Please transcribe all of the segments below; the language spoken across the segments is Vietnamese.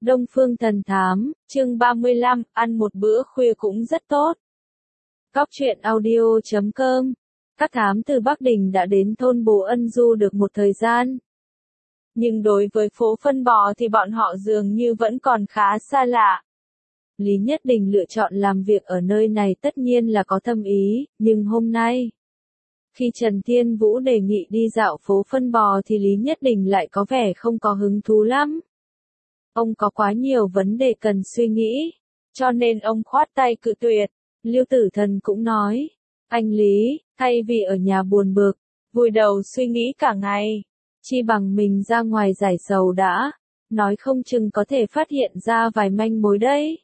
Đông Phương Thần Thám, chương 35, ăn một bữa khuya cũng rất tốt. Cóc truyện audio.com. Các thám từ Bắc Đình đã đến thôn Bồ Ân Du được một thời gian. Nhưng đối với phố phân bò thì bọn họ dường như vẫn còn khá xa lạ. Lý Nhất Đình lựa chọn làm việc ở nơi này tất nhiên là có thâm ý, nhưng hôm nay, khi Trần Thiên Vũ đề nghị đi dạo phố phân bò thì Lý Nhất Đình lại có vẻ không có hứng thú lắm. Ông có quá nhiều vấn đề cần suy nghĩ, cho nên ông khoát tay cự tuyệt. Lưu Tử Thần cũng nói, anh Lý, thay vì ở nhà buồn bực, vùi đầu suy nghĩ cả ngày, chi bằng mình ra ngoài giải sầu đã, nói không chừng có thể phát hiện ra vài manh mối đấy.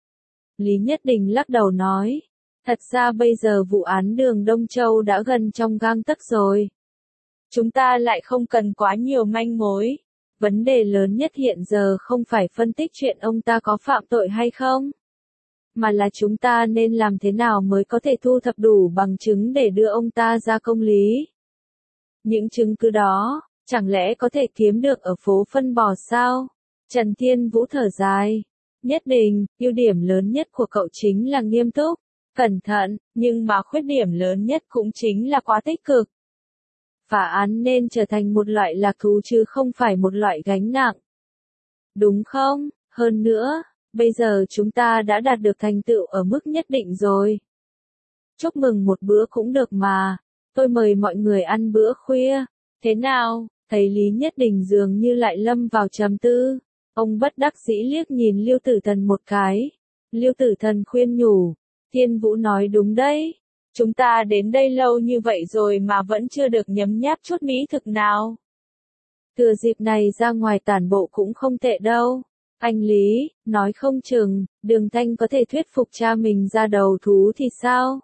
Lý Nhất Đình lắc đầu nói, thật ra bây giờ vụ án đường Đông Châu đã gần trong gang tấc rồi. Chúng ta lại không cần quá nhiều manh mối. Vấn đề lớn nhất hiện giờ không phải phân tích chuyện ông ta có phạm tội hay không, mà là chúng ta nên làm thế nào mới có thể thu thập đủ bằng chứng để đưa ông ta ra công lý. Những chứng cứ đó, chẳng lẽ có thể kiếm được ở phố phân bò sao? Trần Thiên Vũ thở dài. Nhất Định, ưu điểm lớn nhất của cậu chính là nghiêm túc, cẩn thận, nhưng mà khuyết điểm lớn nhất cũng chính là quá tích cực. Phá án nên trở thành một loại lạc thú chứ không phải một loại gánh nặng. Đúng không? Hơn nữa, bây giờ chúng ta đã đạt được thành tựu ở mức nhất định rồi. Chúc mừng một bữa cũng được mà. Tôi mời mọi người ăn bữa khuya. Thế nào? Thấy Lý Nhất Đình dường như lại lâm vào trầm tư. Ông bất đắc dĩ liếc nhìn Lưu Tử Thần một cái. Lưu Tử Thần khuyên nhủ. Thiên Vũ nói đúng đấy. Chúng ta đến đây lâu như vậy rồi mà vẫn chưa được nhấm nháp chút mỹ thực nào. Thừa dịp này ra ngoài tản bộ cũng không tệ đâu. Anh Lý, nói không chừng, Đường Thanh có thể thuyết phục cha mình ra đầu thú thì sao?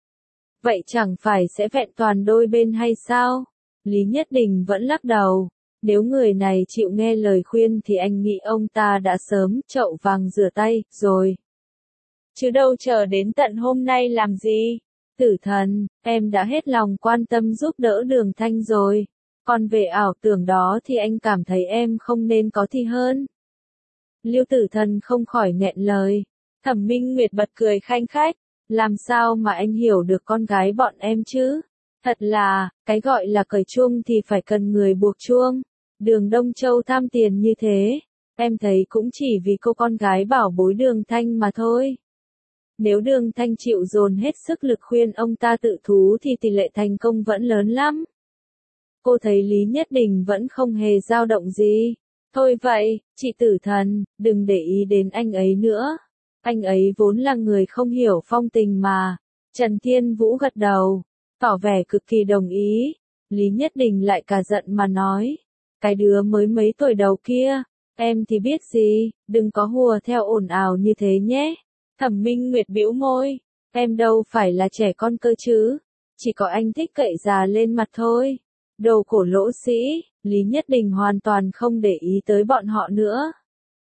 Vậy chẳng phải sẽ vẹn toàn đôi bên hay sao? Lý Nhất Đình vẫn lắc đầu. Nếu người này chịu nghe lời khuyên thì anh nghĩ ông ta đã sớm chậu vàng rửa tay, rồi. Chứ đâu chờ đến tận hôm nay làm gì? Tử Thần, em đã hết lòng quan tâm giúp đỡ Đường Thanh rồi. Còn về ảo tưởng đó thì anh cảm thấy em không nên có thì hơn. Lưu Tử Thần không khỏi nghẹn lời. Thẩm Minh Nguyệt bật cười khanh khách. Làm sao mà anh hiểu được con gái bọn em chứ? Thật là, cái gọi là cởi chuông thì phải cần người buộc chuông. Đường Đông Châu tham tiền như thế, em thấy cũng chỉ vì cô con gái bảo bối Đường Thanh mà thôi. Nếu Đường Thanh chịu dồn hết sức lực khuyên ông ta tự thú thì tỷ lệ thành công vẫn lớn lắm. Cô thấy Lý Nhất Đình vẫn không hề dao động gì. Thôi vậy, chị Tử Thần, đừng để ý đến anh ấy nữa. Anh ấy vốn là người không hiểu phong tình mà. Trần Thiên Vũ gật đầu, tỏ vẻ cực kỳ đồng ý. Lý Nhất Đình lại cả giận mà nói. Cái đứa mới mấy tuổi đầu kia, em thì biết gì, đừng có hùa theo ồn ào như thế nhé. Thẩm Minh Nguyệt bĩu môi, em đâu phải là trẻ con cơ chứ, chỉ có anh thích cậy già lên mặt thôi. Đồ cổ lỗ sĩ, Lý Nhất Đình hoàn toàn không để ý tới bọn họ nữa.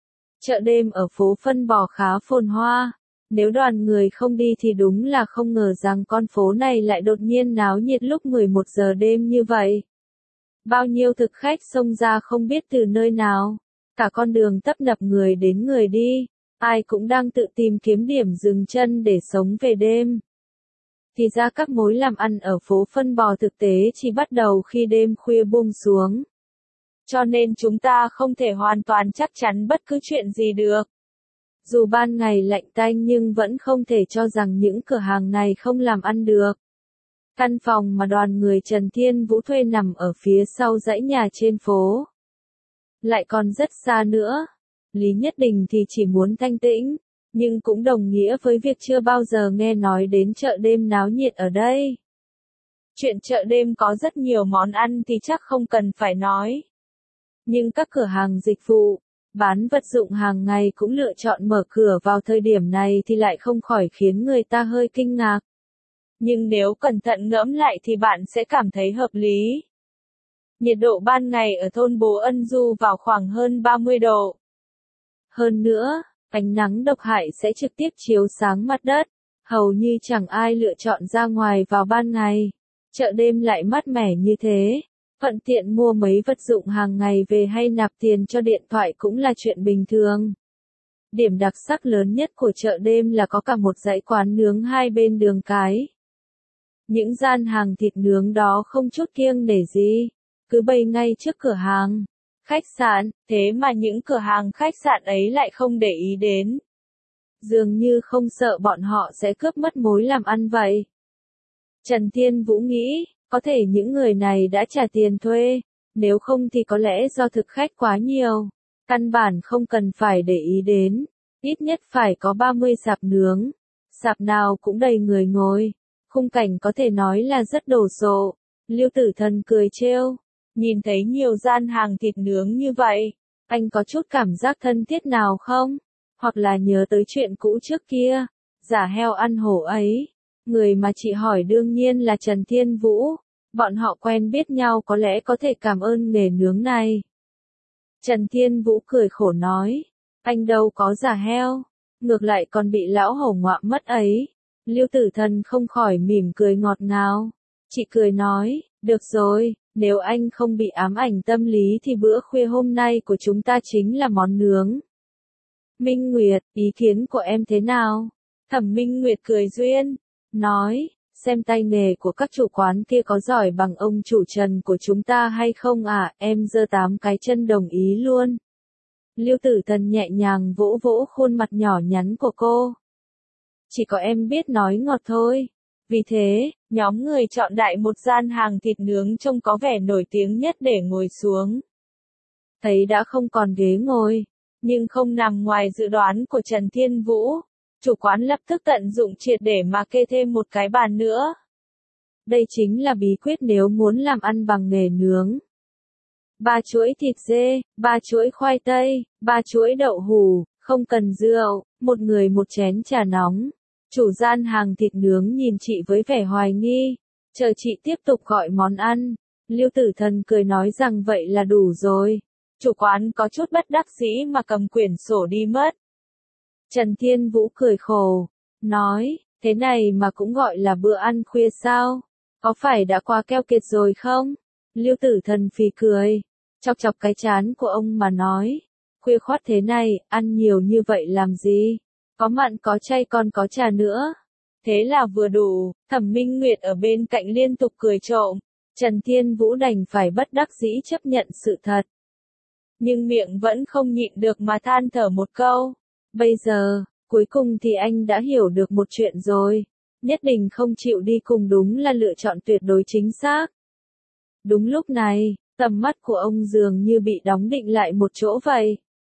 Chợ đêm ở phố phân bò khá phồn hoa, nếu đoàn người không đi thì đúng là không ngờ rằng con phố này lại đột nhiên náo nhiệt lúc 11 giờ đêm như vậy. Bao nhiêu thực khách xông ra không biết từ nơi nào, cả con đường tấp nập người đến người đi, ai cũng đang tự tìm kiếm điểm dừng chân để sống về đêm. Thì ra các mối làm ăn ở phố phân bò thực tế chỉ bắt đầu khi đêm khuya buông xuống. Cho nên chúng ta không thể hoàn toàn chắc chắn bất cứ chuyện gì được. Dù ban ngày lạnh tanh nhưng vẫn không thể cho rằng những cửa hàng này không làm ăn được. Căn phòng mà đoàn người Trần Thiên Vũ thuê nằm ở phía sau dãy nhà trên phố. Lại còn rất xa nữa. Lý Nhất Đình thì chỉ muốn thanh tĩnh, nhưng cũng đồng nghĩa với việc chưa bao giờ nghe nói đến chợ đêm náo nhiệt ở đây. Chuyện chợ đêm có rất nhiều món ăn thì chắc không cần phải nói. Nhưng các cửa hàng dịch vụ, bán vật dụng hàng ngày cũng lựa chọn mở cửa vào thời điểm này thì lại không khỏi khiến người ta hơi kinh ngạc. Nhưng nếu cẩn thận ngẫm lại thì bạn sẽ cảm thấy hợp lý. Nhiệt độ ban ngày ở thôn Bồ Ân Du vào khoảng hơn 30 độ. Hơn nữa, ánh nắng độc hại sẽ trực tiếp chiếu sáng mặt đất. Hầu như chẳng ai lựa chọn ra ngoài vào ban ngày. Chợ đêm lại mát mẻ như thế. Thuận tiện mua mấy vật dụng hàng ngày về hay nạp tiền cho điện thoại cũng là chuyện bình thường. Điểm đặc sắc lớn nhất của chợ đêm là có cả một dãy quán nướng hai bên đường cái. Những gian hàng thịt nướng đó không chút kiêng nể gì, cứ bày ngay trước cửa hàng khách sạn, thế mà những cửa hàng khách sạn ấy lại không để ý đến. Dường như không sợ bọn họ sẽ cướp mất mối làm ăn vậy. Trần Thiên Vũ nghĩ, có thể những người này đã trả tiền thuê, nếu không thì có lẽ do thực khách quá nhiều, căn bản không cần phải để ý đến, ít nhất phải có 30 sạp nướng, sạp nào cũng đầy người ngồi, khung cảnh có thể nói là rất đồ sộ. Lưu Tử Thần cười trêu, nhìn thấy nhiều gian hàng thịt nướng như vậy, anh có chút cảm giác thân thiết nào không? Hoặc là nhớ tới chuyện cũ trước kia, giả heo ăn hổ ấy. Người mà chị hỏi đương nhiên là Trần Thiên Vũ, bọn họ quen biết nhau có lẽ có thể cảm ơn nghề nướng này. Trần Thiên Vũ cười khổ nói, anh đâu có giả heo, ngược lại còn bị lão hổ ngoạm mất ấy. Lưu Tử Thần không khỏi mỉm cười ngọt ngào. Chị cười nói, được rồi, nếu anh không bị ám ảnh tâm lý thì bữa khuya hôm nay của chúng ta chính là món nướng. Minh Nguyệt, ý kiến của em thế nào? Thẩm Minh Nguyệt cười duyên, nói, xem tay nghề của các chủ quán kia có giỏi bằng ông chủ Trần của chúng ta hay không à, em giơ 8 cái chân đồng ý luôn. Lưu Tử Thần nhẹ nhàng vỗ vỗ khuôn mặt nhỏ nhắn của cô. Chỉ có em biết nói ngọt thôi. Vì thế, nhóm người chọn đại một gian hàng thịt nướng trông có vẻ nổi tiếng nhất để ngồi xuống. Thấy đã không còn ghế ngồi, nhưng không nằm ngoài dự đoán của Trần Thiên Vũ. Chủ quán lập tức tận dụng triệt để mà kê thêm một cái bàn nữa. Đây chính là bí quyết nếu muốn làm ăn bằng nghề nướng. 3 chuỗi thịt dê, 3 chuỗi khoai tây, 3 chuỗi đậu hủ, không cần rượu, một người một chén trà nóng. Chủ gian hàng thịt nướng nhìn chị với vẻ hoài nghi, chờ chị tiếp tục gọi món ăn. Lưu Tử Thần cười nói rằng vậy là đủ rồi. Chủ quán có chút bất đắc dĩ mà cầm quyển sổ đi mất. Trần Thiên Vũ cười khổ, nói, thế này mà cũng gọi là bữa ăn khuya sao? Có phải đã qua keo kiệt rồi không? Lưu Tử Thần phì cười, chọc chọc cái trán của ông mà nói, khuya khoắt thế này, ăn nhiều như vậy làm gì? Có mặn có chay còn có trà nữa. Thế là vừa đủ. Thẩm Minh Nguyệt ở bên cạnh liên tục cười trộm. Trần Thiên Vũ đành phải bất đắc dĩ chấp nhận sự thật. Nhưng miệng vẫn không nhịn được mà than thở một câu. Bây giờ, cuối cùng thì anh đã hiểu được một chuyện rồi. Nhất định không chịu đi cùng đúng là lựa chọn tuyệt đối chính xác. Đúng lúc này, tầm mắt của ông dường như bị đóng định lại một chỗ vậy.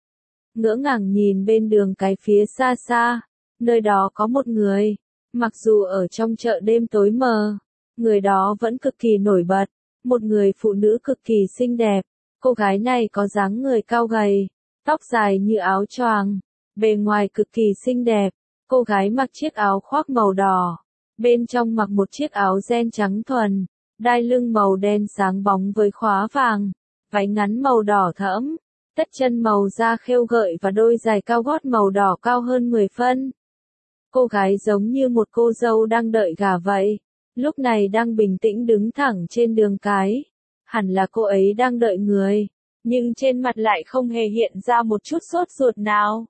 Ngỡ ngàng nhìn bên đường cái phía xa xa, nơi đó có một người, mặc dù ở trong chợ đêm tối mờ, người đó vẫn cực kỳ nổi bật, một người phụ nữ cực kỳ xinh đẹp, cô gái này có dáng người cao gầy, tóc dài như áo choàng, bề ngoài cực kỳ xinh đẹp, cô gái mặc chiếc áo khoác màu đỏ, bên trong mặc một chiếc áo ren trắng thuần, đai lưng màu đen sáng bóng với khóa vàng, váy ngắn màu đỏ thẫm. Tất chân màu da khêu gợi và đôi giày cao gót màu đỏ cao hơn 10 phân. Cô gái giống như một cô dâu đang đợi gả vậy, lúc này đang bình tĩnh đứng thẳng trên đường cái. Hẳn là cô ấy đang đợi người, nhưng trên mặt lại không hề hiện ra một chút sốt ruột nào.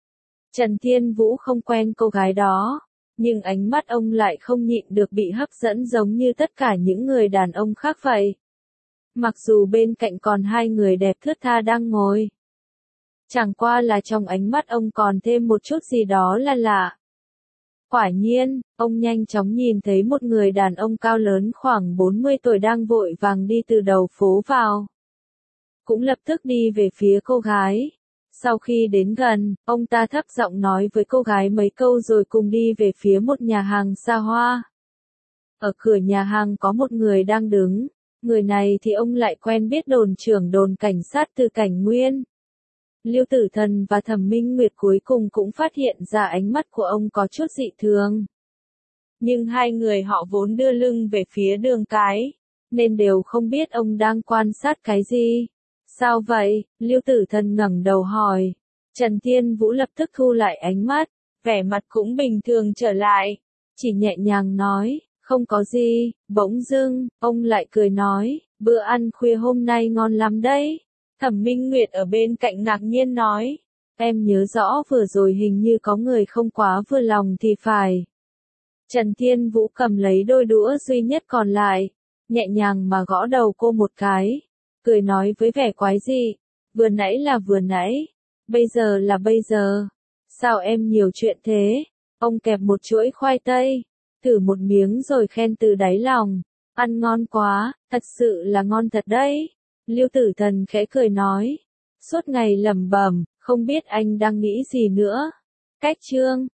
Trần Thiên Vũ không quen cô gái đó, nhưng ánh mắt ông lại không nhịn được bị hấp dẫn giống như tất cả những người đàn ông khác vậy. Mặc dù bên cạnh còn hai người đẹp thướt tha đang ngồi. Chẳng qua là trong ánh mắt ông còn thêm một chút gì đó là lạ. Quả nhiên, ông nhanh chóng nhìn thấy một người đàn ông cao lớn khoảng 40 tuổi đang vội vàng đi từ đầu phố vào. Cũng lập tức đi về phía cô gái. Sau khi đến gần, ông ta thấp giọng nói với cô gái mấy câu rồi cùng đi về phía một nhà hàng xa hoa. Ở cửa nhà hàng có một người đang đứng. Người này thì ông lại quen biết đồn trưởng đồn cảnh sát Từ Cảnh Nguyên. Lưu Tử Thần và Thẩm Minh Nguyệt cuối cùng cũng phát hiện ra ánh mắt của ông có chút dị thường. Nhưng hai người họ vốn đưa lưng về phía đường cái, nên đều không biết ông đang quan sát cái gì. Sao vậy? Lưu Tử Thần ngẩng đầu hỏi. Trần Thiên Vũ lập tức thu lại ánh mắt, vẻ mặt cũng bình thường trở lại, chỉ nhẹ nhàng nói. Không có gì, bỗng dưng, ông lại cười nói, bữa ăn khuya hôm nay ngon lắm đấy. Thẩm Minh Nguyệt ở bên cạnh ngạc nhiên nói, Em nhớ rõ vừa rồi hình như có người không quá vừa lòng thì phải. Trần Thiên Vũ cầm lấy đôi đũa duy nhất còn lại, nhẹ nhàng mà gõ đầu cô một cái, cười nói với vẻ quái dị, vừa nãy là vừa nãy, bây giờ là bây giờ. Sao em nhiều chuyện thế? Ông kẹp một chuỗi khoai tây, thử một miếng rồi khen từ đáy lòng, ăn ngon quá, thật sự là ngon thật đấy. Lưu Tử Thần khẽ cười nói, suốt ngày lẩm bẩm, không biết anh đang nghĩ gì nữa. Cách chương